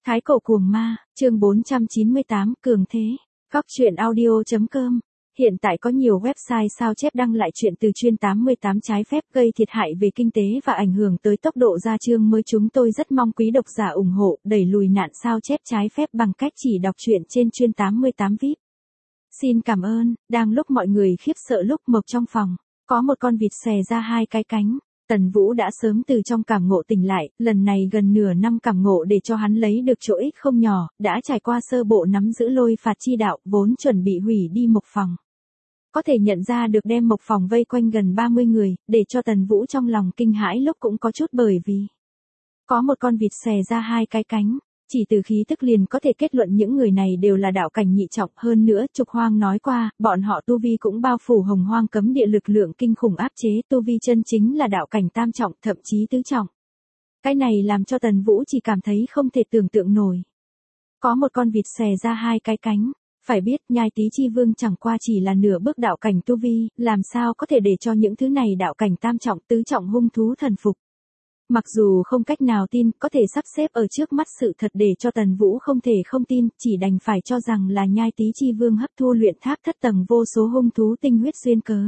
Thái cổ cuồng ma, chương 498, cường thế. Góc truyện audio.com. Hiện tại có nhiều website sao chép đăng lại chuyện từ chuyên 88 trái phép gây thiệt hại về kinh tế và ảnh hưởng tới tốc độ ra chương mới. Chúng tôi rất mong quý độc giả ủng hộ, đẩy lùi nạn sao chép trái phép bằng cách chỉ đọc truyện trên chuyên 88 VIP. Xin cảm ơn. Đang lúc mọi người khiếp sợ lúc Mộc trong phòng, có một con vịt xòe ra hai cái cánh. Tần Vũ đã sớm từ trong cảm ngộ tỉnh lại, lần này gần nửa năm cảm ngộ để cho hắn lấy được chỗ ích không nhỏ, đã trải qua sơ bộ nắm giữ lôi phạt chi đạo, vốn chuẩn bị hủy đi Mộc phòng. Có thể nhận ra được đem Mộc phòng vây quanh gần 30 người, để cho Tần Vũ trong lòng kinh hãi lúc cũng có chút, bởi vì có một con vịt xòe ra hai cái cánh. Chỉ từ khí tức liền có thể kết luận những người này đều là đạo cảnh nhị trọng. Hơn nữa Trục Hoang nói qua, bọn họ tu vi cũng bao phủ hồng hoang cấm địa, lực lượng kinh khủng áp chế, tu vi chân chính là đạo cảnh tam trọng, thậm chí tứ trọng. Cái này làm cho Tần Vũ chỉ cảm thấy không thể tưởng tượng nổi. Có một con vịt xòe ra hai cái cánh. Phải biết Nhai Tý Chi Vương chẳng qua chỉ là nửa bước đạo cảnh tu vi, làm sao có thể để cho những thứ này đạo cảnh tam trọng tứ trọng hung thú thần phục. Mặc dù không cách nào tin, có thể sắp xếp ở trước mắt sự thật để cho Tần Vũ không thể không tin, chỉ đành phải cho rằng là Nhai Tý Chi Vương hấp thu luyện tháp thất tầng vô số hung thú tinh huyết duyên cớ.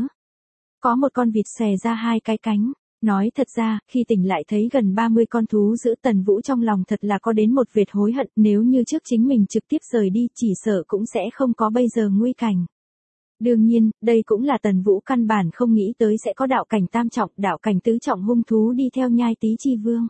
Có một con vịt xòe ra hai cái cánh. Nói thật ra, khi tỉnh lại thấy gần 30 con thú giữ, Tần Vũ trong lòng thật là có đến một vệt hối hận, nếu như trước chính mình trực tiếp rời đi, chỉ sợ cũng sẽ không có bây giờ nguy cảnh. Đương nhiên, đây cũng là Tần Vũ căn bản không nghĩ tới sẽ có đạo cảnh tam trọng, đạo cảnh tứ trọng hung thú đi theo Nhai Tý Chi Vương.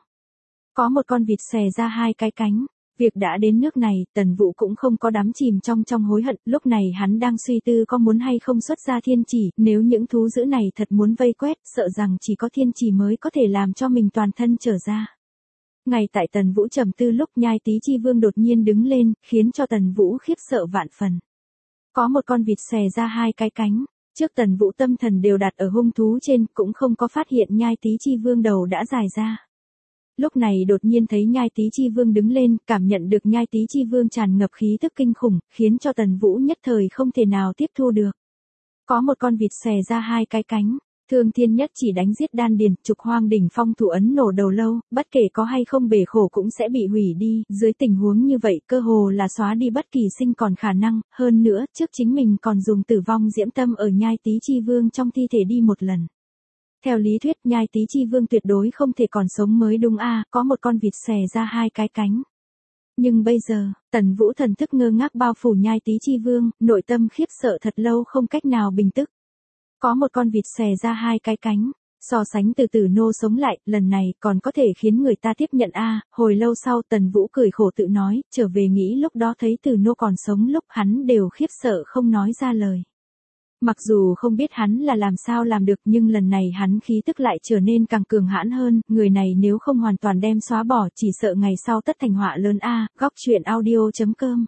Có một con vịt xòe ra hai cái cánh. Việc đã đến nước này, Tần Vũ cũng không có đắm chìm trong hối hận, lúc này hắn đang suy tư có muốn hay không xuất ra thiên chỉ, nếu những thú dữ này thật muốn vây quét, sợ rằng chỉ có thiên chỉ mới có thể làm cho mình toàn thân trở ra. Ngay tại Tần Vũ trầm tư lúc Nhai Tý Chi Vương đột nhiên đứng lên, khiến cho Tần Vũ khiếp sợ vạn phần. Có một con vịt xòe ra hai cái cánh. Trước Tần Vũ tâm thần đều đặt ở hung thú trên, cũng không có phát hiện Nhai Tý Chi Vương đầu đã dài ra. Lúc này đột nhiên thấy Nhai Tý Chi Vương đứng lên, cảm nhận được Nhai Tý Chi Vương tràn ngập khí tức kinh khủng, khiến cho Tần Vũ nhất thời không thể nào tiếp thu được. Có một con vịt xòe ra hai cái cánh. Thương Thiên Nhất chỉ đánh giết đan điền, Trục Hoang đỉnh phong thủ ấn nổ đầu lâu, bất kể có hay không bể khổ cũng sẽ bị hủy đi, dưới tình huống như vậy cơ hồ là xóa đi bất kỳ sinh còn khả năng, hơn nữa, trước chính mình còn dùng tử vong diễm tâm ở Nhai Tý Chi Vương trong thi thể đi một lần. Theo lý thuyết Nhai Tý Chi Vương tuyệt đối không thể còn sống mới đúng a, có một con vịt xòe ra hai cái cánh. Nhưng bây giờ, Tần Vũ thần thức ngơ ngác bao phủ Nhai Tý Chi Vương, nội tâm khiếp sợ thật lâu không cách nào bình tức. Có một con vịt xòe ra hai cái cánh, so sánh từ từ nô sống lại, lần này còn có thể khiến người ta tiếp nhận a. Hồi lâu sau Tần Vũ cười khổ tự nói, trở về nghĩ lúc đó thấy từ nô còn sống lúc hắn đều khiếp sợ không nói ra lời. Mặc dù không biết hắn là làm sao làm được, nhưng lần này hắn khí tức lại trở nên càng cường hãn hơn, người này nếu không hoàn toàn đem xóa bỏ chỉ sợ ngày sau tất thành họa lớn a. Góc truyện audio.com.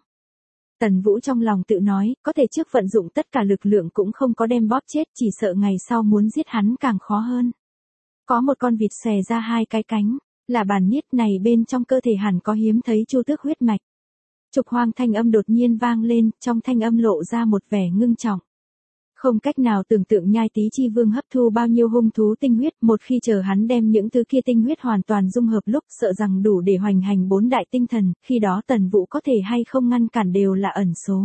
Tần Vũ trong lòng tự nói, có thể trước vận dụng tất cả lực lượng cũng không có đem bóp chết, chỉ sợ ngày sau muốn giết hắn càng khó hơn. Có một con vịt xòe ra hai cái cánh, là bản niết này bên trong cơ thể hẳn có hiếm thấy chu tước huyết mạch. Trục Hoang thanh âm đột nhiên vang lên, trong thanh âm lộ ra một vẻ ngưng trọng. Không cách nào tưởng tượng Nhai Tý Chi Vương hấp thu bao nhiêu hung thú tinh huyết, một khi chờ hắn đem những thứ kia tinh huyết hoàn toàn dung hợp lúc, sợ rằng đủ để hoành hành bốn đại tinh thần, khi đó Tần Vũ có thể hay không ngăn cản đều là ẩn số.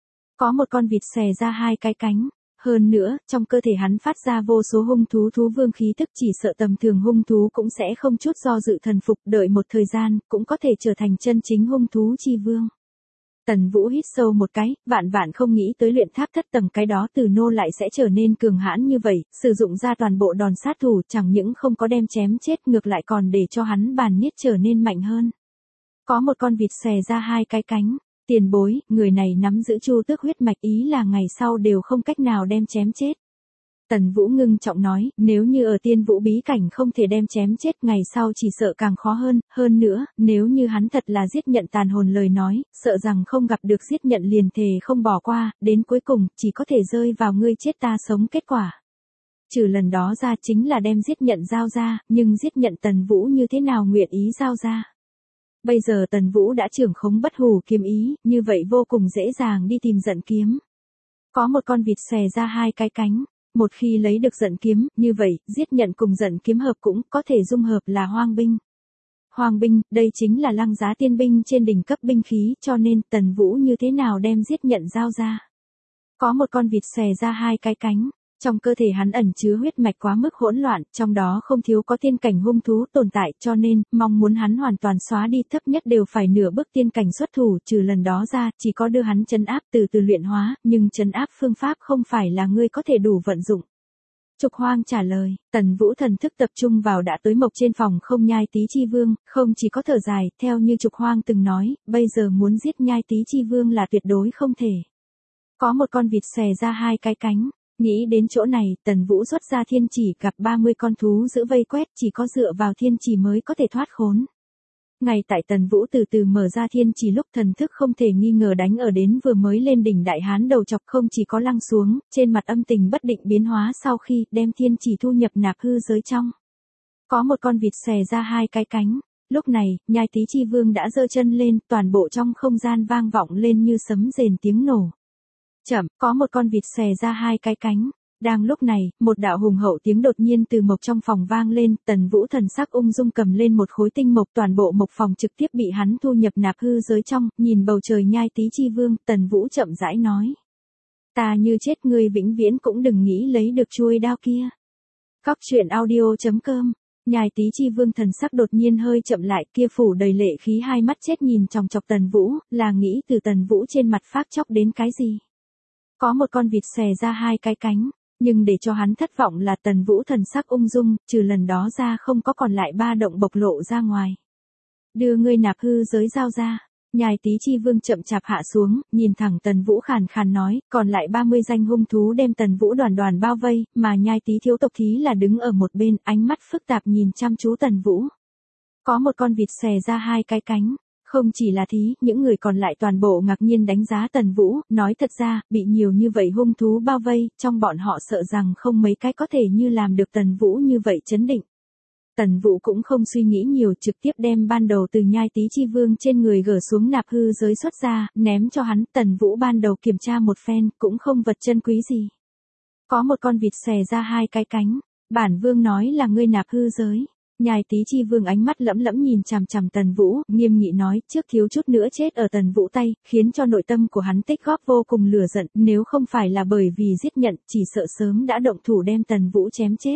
Có một con vịt xòe ra hai cái cánh. Hơn nữa, trong cơ thể hắn phát ra vô số hung thú thú vương khí tức, chỉ sợ tầm thường hung thú cũng sẽ không chút do dự thần phục, đợi một thời gian, cũng có thể trở thành chân chính hung thú chi vương. Tần Vũ hít sâu một cái, vạn không nghĩ tới luyện tháp thất tầng cái đó từ nô lại sẽ trở nên cường hãn như vậy, sử dụng ra toàn bộ đòn sát thủ, chẳng những không có đem chém chết, ngược lại còn để cho hắn bản niết trở nên mạnh hơn. Có một con vịt xòe ra hai cái cánh. Tiền bối, người này nắm giữ chu tước huyết mạch, ý là ngày sau đều không cách nào đem chém chết. Tần Vũ ngưng trọng nói, nếu như ở Tiên Vũ bí cảnh không thể đem chém chết, ngày sau chỉ sợ càng khó hơn nữa, nếu như hắn thật là giết nhận tàn hồn lời nói, sợ rằng không gặp được giết nhận liền thề không bỏ qua, đến cuối cùng, chỉ có thể rơi vào ngươi chết ta sống kết quả. Trừ lần đó ra chính là đem giết nhận giao ra, nhưng giết nhận Tần Vũ như thế nào nguyện ý giao ra. Bây giờ Tần Vũ đã trưởng khống bất hủ kiếm ý, như vậy vô cùng dễ dàng đi tìm giận kiếm. Có một con vịt xòe ra hai cái cánh. Một khi lấy được giận kiếm, như vậy, giết nhận cùng giận kiếm hợp cũng có thể dung hợp là hoang binh. Hoàng binh, đây chính là Lăng Giá tiên binh trên đỉnh cấp binh khí, cho nên Tần Vũ như thế nào đem giết nhận giao ra. Có một con vịt xòe ra hai cái cánh, trong cơ thể hắn ẩn chứa huyết mạch quá mức hỗn loạn, trong đó không thiếu có tiên cảnh hung thú tồn tại, cho nên, mong muốn hắn hoàn toàn xóa đi thấp nhất đều phải nửa bước tiên cảnh xuất thủ, trừ lần đó ra, chỉ có đưa hắn trấn áp từ từ luyện hóa, nhưng trấn áp phương pháp không phải là ngươi có thể đủ vận dụng. Trục Hoang trả lời, Tần Vũ thần thức tập trung vào đã tới mộc trên phòng không Nhai Tý Chi Vương, không chỉ có thở dài, theo như Trục Hoang từng nói, bây giờ muốn giết Nhai Tý Chi Vương là tuyệt đối không thể. Có một con vịt xòe ra hai cái cánh, nghĩ đến chỗ này, Tần Vũ xuất ra thiên chỉ gặp 30 con thú giữ vây quét, chỉ có dựa vào thiên chỉ mới có thể thoát khốn. Ngay tại Tần Vũ từ từ mở ra thiên chỉ lúc thần thức không thể nghi ngờ đánh ở đến vừa mới lên đỉnh đại hán đầu chọc không chỉ có lăng xuống, trên mặt âm tình bất định biến hóa sau khi đem thiên chỉ thu nhập nạp hư giới trong. Có một con vịt xòe ra hai cái cánh, lúc này, Nhai Tý Chi Vương đã giơ chân lên, toàn bộ trong không gian vang vọng lên như sấm rền tiếng nổ. Chậm, có một con vịt xòe ra hai cái cánh. Đang lúc này, một đạo hùng hậu tiếng đột nhiên từ mộc trong phòng vang lên, Tần Vũ thần sắc ung dung cầm lên một khối tinh mộc, toàn bộ mộc phòng trực tiếp bị hắn thu nhập nạp hư giới trong, nhìn bầu trời Nhai Tý Chi Vương, Tần Vũ chậm rãi nói. Ta như chết ngươi vĩnh viễn cũng đừng nghĩ lấy được chuôi đao kia. Cóc truyện audio.com. Nhai Tý Chi Vương thần sắc đột nhiên hơi chậm lại, kia phủ đầy lệ khí hai mắt chết nhìn chòng chọc Tần Vũ, là nghĩ từ Tần Vũ trên mặt phát chóc đến cái gì. Có một con vịt xòe ra hai cái cánh, nhưng để cho hắn thất vọng là Tần Vũ thần sắc ung dung, trừ lần đó ra không có còn lại ba động bộc lộ ra ngoài. Đưa ngươi nạp hư giới giao ra. Nhai Tý Chi Vương chậm chạp hạ xuống, nhìn thẳng Tần Vũ khàn khàn nói, còn lại 30 danh hung thú đem Tần Vũ đoàn đoàn bao vây, mà Nhai Tý thiếu tộc thí là đứng ở một bên, ánh mắt phức tạp nhìn chăm chú Tần Vũ. Có một con vịt xòe ra hai cái cánh. Không chỉ là thí, những người còn lại toàn bộ ngạc nhiên đánh giá Tần Vũ, nói thật ra, bị nhiều như vậy hung thú bao vây, trong bọn họ sợ rằng không mấy cái có thể như làm được Tần Vũ như vậy chấn định. Tần Vũ cũng không suy nghĩ nhiều, trực tiếp đem ban đầu từ Nhai Tý Chi Vương trên người gỡ xuống nạp hư giới xuất ra, ném cho hắn. Tần Vũ ban đầu kiểm tra một phen, cũng không vật chân quý gì. Có một con vịt xòe ra hai cái cánh, bản vương nói là ngươi nạp hư giới. Nhai Tý Chi Vương ánh mắt lẫm lẫm nhìn chằm chằm Tần Vũ, nghiêm nghị nói, trước thiếu chút nữa chết ở Tần Vũ tay, khiến cho nội tâm của hắn tích góp vô cùng lửa giận, nếu không phải là bởi vì giết nhận, chỉ sợ sớm đã động thủ đem Tần Vũ chém chết.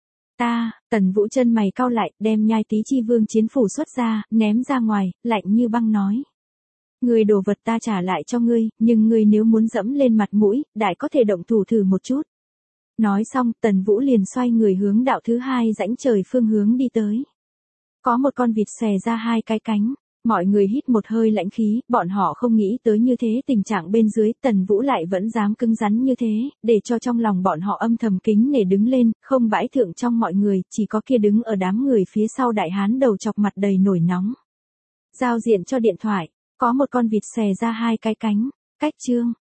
Tần Vũ chân mày cau lại, đem Nhai Tý Chi Vương chiến phủ xuất ra, ném ra ngoài, lạnh như băng nói. Người đồ vật ta trả lại cho ngươi, nhưng ngươi nếu muốn dẫm lên mặt mũi, đại có thể động thủ thử một chút. Nói xong, Tần Vũ liền xoay người hướng đạo thứ hai rãnh trời phương hướng đi tới. Có một con vịt xòe ra hai cái cánh, mọi người hít một hơi lãnh khí, bọn họ không nghĩ tới như thế tình trạng bên dưới, Tần Vũ lại vẫn dám cứng rắn như thế, để cho trong lòng bọn họ âm thầm kính nể đứng lên, không bãi thượng trong mọi người, chỉ có kia đứng ở đám người phía sau đại hán đầu chọc mặt đầy nổi nóng. Giao diện cho điện thoại, có một con vịt xòe ra hai cái cánh, cách chương.